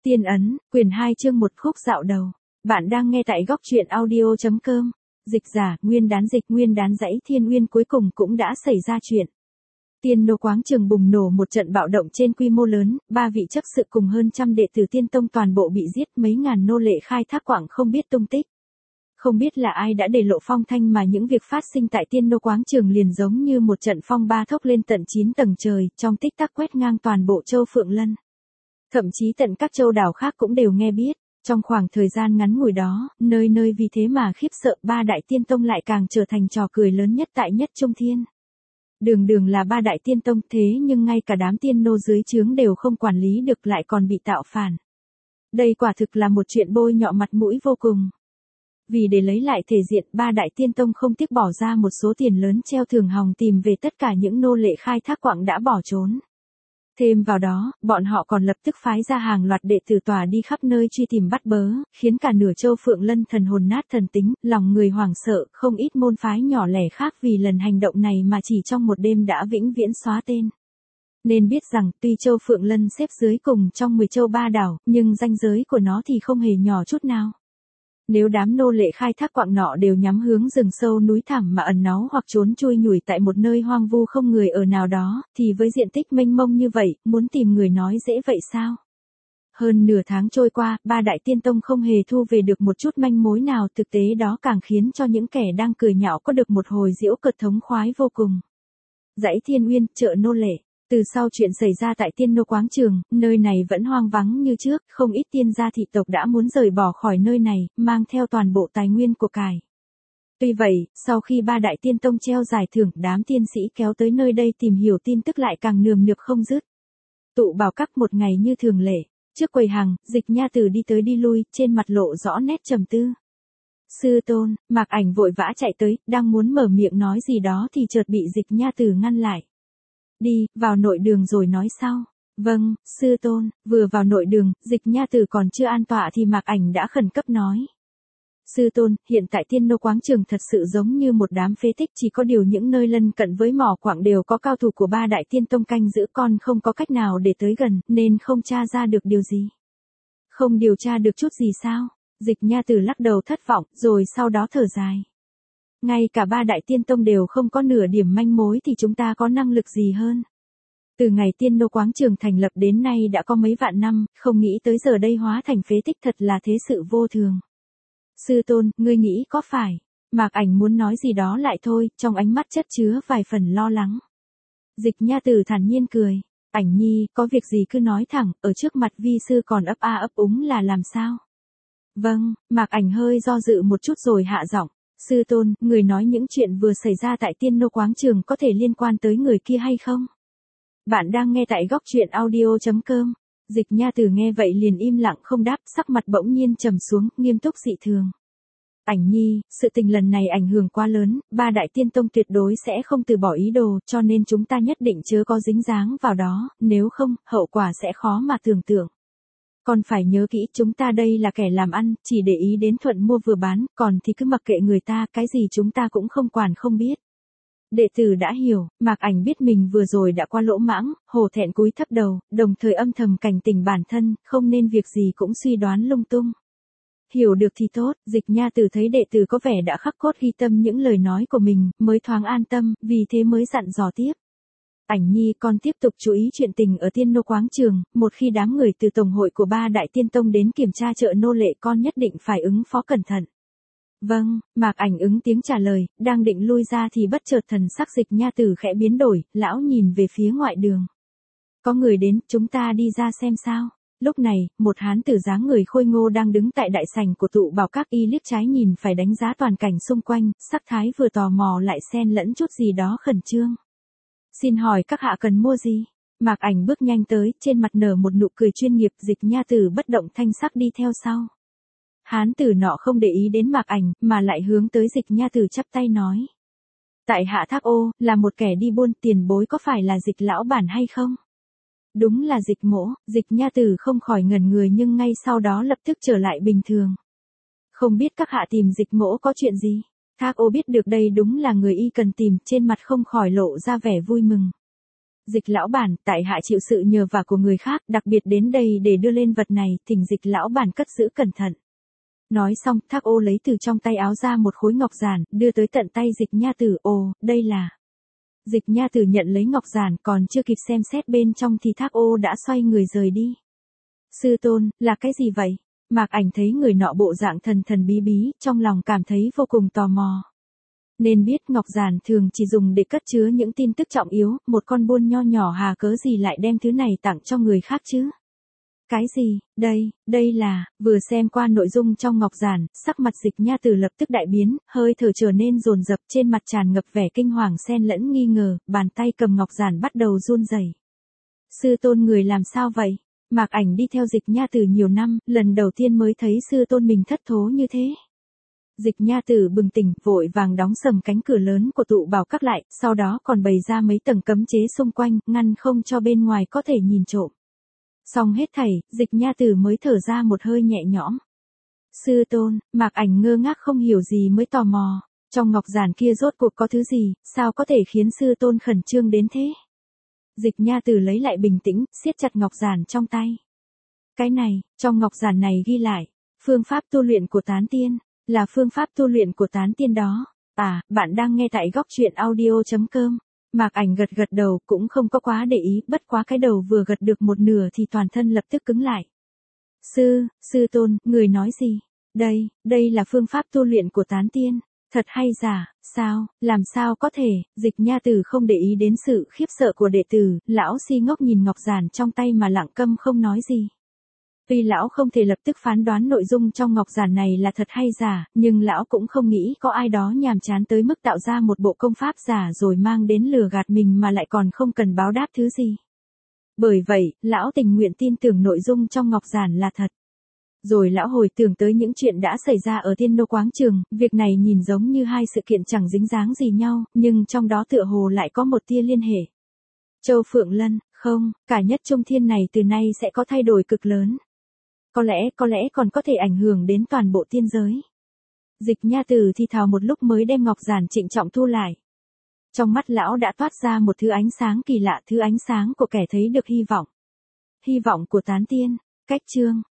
Tiên ấn, quyển 2 chương 1 khúc dạo đầu. Bạn đang nghe tại góc truyện audio.com. Dịch giả, nguyên đán dãy Thiên Uyên cuối cùng cũng đã xảy ra chuyện. Tiên nô quáng trường bùng nổ một trận bạo động trên quy mô lớn, 3 vị chấp sự cùng hơn trăm đệ tử Tiên Tông toàn bộ bị giết, mấy ngàn nô lệ khai thác quảng không biết tung tích. Không biết là ai đã để lộ phong thanh mà những việc phát sinh tại Tiên nô quáng trường liền giống như một trận phong ba thốc lên tận 9 tầng trời, trong tích tắc quét ngang toàn bộ châu Phượng Lân. Thậm chí tận các châu đảo khác cũng đều nghe biết, trong khoảng thời gian ngắn ngủi đó, nơi nơi vì thế mà khiếp sợ, 3 đại tiên tông lại càng trở thành trò cười lớn nhất tại nhất Trung Thiên. Đường là 3 đại tiên tông thế nhưng ngay cả đám tiên nô dưới trướng đều không quản lý được lại còn bị tạo phản. Đây quả thực là một chuyện bôi nhọ mặt mũi vô cùng. Vì để lấy lại thể diện, 3 đại tiên tông không tiếc bỏ ra một số tiền lớn treo thưởng hòng tìm về tất cả những nô lệ khai thác quặng đã bỏ trốn. Thêm vào đó, bọn họ còn lập tức phái ra hàng loạt đệ tử tỏa đi khắp nơi truy tìm bắt bớ, khiến cả nửa châu Phượng Lân thần hồn nát thần tính, lòng người hoảng sợ, không ít môn phái nhỏ lẻ khác vì lần hành động này mà chỉ trong một đêm đã vĩnh viễn xóa tên. Nên biết rằng, tuy châu Phượng Lân xếp dưới cùng trong 10 châu ba đảo, nhưng ranh giới của nó thì không hề nhỏ chút nào. Nếu đám nô lệ khai thác quặng nọ đều nhắm hướng rừng sâu núi thẳm mà ẩn náu hoặc trốn chui nhủi tại một nơi hoang vu không người ở nào đó, thì với diện tích mênh mông như vậy, muốn tìm người nói dễ vậy sao? Hơn nửa tháng trôi qua, 3 đại tiên tông không hề thu về được một chút manh mối nào, thực tế đó càng khiến cho những kẻ đang cười nhạo có được một hồi giễu cợt thống khoái vô cùng. Dãy Thiên Uyên, chợ nô lệ. Từ sau chuyện xảy ra tại Tiên nô quáng trường, nơi này vẫn hoang vắng như trước, không ít tiên gia thị tộc đã muốn rời bỏ khỏi nơi này, mang theo toàn bộ tài nguyên của cải. Tuy vậy, sau khi 3 đại tiên tông treo giải thưởng, đám tiên sĩ kéo tới nơi đây tìm hiểu tin tức lại càng nườm nượp không dứt. Tụ bảo các một ngày như thường lệ, trước quầy hàng, Dịch Nha Tử đi tới đi lui, trên mặt lộ rõ nét trầm tư. Sư tôn, Mạc Ảnh vội vã chạy tới, đang muốn mở miệng nói gì đó thì chợt bị Dịch Nha Tử ngăn lại. Đi, vào nội đường rồi nói sau. Vâng, sư tôn. Vừa vào nội đường, Dịch Nha Tử còn chưa an tọa thì Mạc Ảnh đã khẩn cấp nói. Sư tôn, hiện tại Tiên nô quáng trường thật sự giống như một đám phế tích, chỉ có điều những nơi lân cận với mỏ quặng đều có cao thủ của 3 đại tiên tông canh giữ, con không có cách nào để tới gần, nên không tra ra được điều gì. Không điều tra được chút gì sao? Dịch Nha Tử lắc đầu thất vọng, rồi sau đó thở dài. Ngay cả 3 đại tiên tông đều không có nửa điểm manh mối thì chúng ta có năng lực gì hơn. Từ ngày Tiên nô quáng trường thành lập đến nay đã có mấy vạn năm, không nghĩ tới giờ đây hóa thành phế tích, thật là thế sự vô thường. Sư tôn, ngươi nghĩ có phải? Mạc Ảnh muốn nói gì đó lại thôi, trong ánh mắt chất chứa vài phần lo lắng. Dịch Nha Tử thản nhiên cười. Ảnh nhi, có việc gì cứ nói thẳng, ở trước mặt vi sư còn ấp a ấp úng là làm sao? Vâng, Mạc Ảnh hơi do dự một chút rồi hạ giọng. Sư tôn, người nói những chuyện vừa xảy ra tại Tiên nô quáng trường có thể liên quan tới người kia hay không? Bạn đang nghe tại góc truyện audio.com. Dịch Nha Tử nghe vậy liền im lặng không đáp, sắc mặt bỗng nhiên trầm xuống, nghiêm túc dị thường. Ảnh nhi, sự tình lần này ảnh hưởng quá lớn, 3 đại tiên tông tuyệt đối sẽ không từ bỏ ý đồ, cho nên chúng ta nhất định chớ có dính dáng vào đó, nếu không, hậu quả sẽ khó mà tưởng tượng. Còn phải nhớ kỹ, chúng ta đây là kẻ làm ăn, chỉ để ý đến thuận mua vừa bán, còn thì cứ mặc kệ người ta, cái gì chúng ta cũng không quản không biết. Đệ tử đã hiểu, Mạc Ảnh biết mình vừa rồi đã qua lỗ mãng, hổ thẹn cúi thấp đầu, đồng thời âm thầm cảnh tỉnh bản thân, không nên việc gì cũng suy đoán lung tung. Hiểu được thì tốt, Dịch Nha Tử thấy đệ tử có vẻ đã khắc cốt ghi tâm những lời nói của mình, mới thoáng an tâm, vì thế mới dặn dò tiếp. Ảnh nhi, con tiếp tục chú ý chuyện tình ở Tiên nô quáng trường, một khi đám người từ tổng hội của 3 đại tiên tông đến kiểm tra chợ nô lệ, con nhất định phải ứng phó cẩn thận. Vâng, Mạc Ảnh ứng tiếng trả lời, đang định lui ra thì bất chợt thần sắc Dịch Nha Tử khẽ biến đổi, lão nhìn về phía ngoại đường. Có người đến, chúng ta đi ra xem sao. Lúc này, một hán tử dáng người khôi ngô đang đứng tại đại sảnh của tụ bảo các, y liếc trái nhìn phải đánh giá toàn cảnh xung quanh, sắc thái vừa tò mò lại xen lẫn chút gì đó khẩn trương. Xin hỏi các hạ cần mua gì? Mạc Ảnh bước nhanh tới, trên mặt nở một nụ cười chuyên nghiệp, Dịch Nha Tử bất động thanh sắc đi theo sau. Hán tử nọ không để ý đến Mạc Ảnh, mà lại hướng tới Dịch Nha Tử chắp tay nói. Tại hạ Thác Ô, là một kẻ đi buôn, tiền bối có phải là Dịch lão bản hay không? Đúng là Dịch mỗ. Dịch Nha Tử không khỏi ngẩn người nhưng ngay sau đó lập tức trở lại bình thường. Không biết các hạ tìm Dịch mỗ có chuyện gì? Thác Ô biết được đây đúng là người y cần tìm, trên mặt không khỏi lộ ra vẻ vui mừng. Dịch lão bản, tại hạ chịu sự nhờ vả của người khác, đặc biệt đến đây để đưa lên vật này, thỉnh Dịch lão bản cất giữ cẩn thận. Nói xong, Thác Ô lấy từ trong tay áo ra một khối ngọc giản, đưa tới tận tay Dịch Nha Tử. Ồ, đây là... Dịch Nha Tử nhận lấy ngọc giản, còn chưa kịp xem xét bên trong thì Thác Ô đã xoay người rời đi. Sư tôn, là cái gì vậy? Mạc Ảnh thấy người nọ bộ dạng thần thần bí bí, trong lòng cảm thấy vô cùng tò mò. Nên biết ngọc giản thường chỉ dùng để cất chứa những tin tức trọng yếu, một con buôn nho nhỏ hà cớ gì lại đem thứ này tặng cho người khác chứ? Cái gì, đây là, vừa xem qua nội dung trong ngọc giản, sắc mặt Dịch Nha Tử lập tức đại biến, hơi thở trở nên dồn dập, trên mặt tràn ngập vẻ kinh hoàng xen lẫn nghi ngờ, bàn tay cầm ngọc giản bắt đầu run rẩy. Sư tôn người làm sao vậy? Mạc Ảnh đi theo Dịch Nha Tử nhiều năm, lần đầu tiên mới thấy sư tôn mình thất thố như thế. Dịch Nha Tử bừng tỉnh, vội vàng đóng sầm cánh cửa lớn của tụ bảo các lại, sau đó còn bày ra mấy tầng cấm chế xung quanh, ngăn không cho bên ngoài có thể nhìn trộm. Xong hết thảy, Dịch Nha Tử mới thở ra một hơi nhẹ nhõm. Sư tôn, Mạc Ảnh ngơ ngác không hiểu gì mới tò mò, trong ngọc giản kia rốt cuộc có thứ gì, sao có thể khiến sư tôn khẩn trương đến thế? Dịch Nha Tử lấy lại bình tĩnh, siết chặt ngọc giản trong tay. Cái này, trong ngọc giản này ghi lại, phương pháp tu luyện của tán tiên, là phương pháp tu luyện của tán tiên đó. À, bạn đang nghe tại góc truyện audio.com. Mạc Ảnh gật gật đầu, cũng không có quá để ý, bất quá cái đầu vừa gật được một nửa thì toàn thân lập tức cứng lại. Sư tôn, người nói gì? Đây là phương pháp tu luyện của tán tiên. Thật hay giả, sao, làm sao có thể? Dịch Nha Tử không để ý đến sự khiếp sợ của đệ tử, lão si ngốc nhìn ngọc giản trong tay mà lặng câm không nói gì. Tuy lão không thể lập tức phán đoán nội dung trong ngọc giản này là thật hay giả, nhưng lão cũng không nghĩ có ai đó nhàm chán tới mức tạo ra một bộ công pháp giả rồi mang đến lừa gạt mình mà lại còn không cần báo đáp thứ gì. Bởi vậy, lão tình nguyện tin tưởng nội dung trong ngọc giản là thật. Rồi lão hồi tưởng tới những chuyện đã xảy ra ở Thiên Đô Quáng Trường, việc này nhìn giống như hai sự kiện chẳng dính dáng gì nhau, nhưng trong đó tựa hồ lại có một tia liên hệ. Châu Phượng Lân, không, cả Nhất Trung Thiên này từ nay sẽ có thay đổi cực lớn. Có lẽ còn có thể ảnh hưởng đến toàn bộ tiên giới. Dịch Nha Tử thì thào một lúc mới đem ngọc giản trịnh trọng thu lại. Trong mắt lão đã toát ra một thứ ánh sáng kỳ lạ, thứ ánh sáng của kẻ thấy được hy vọng. Hy vọng của tán tiên, cách chương.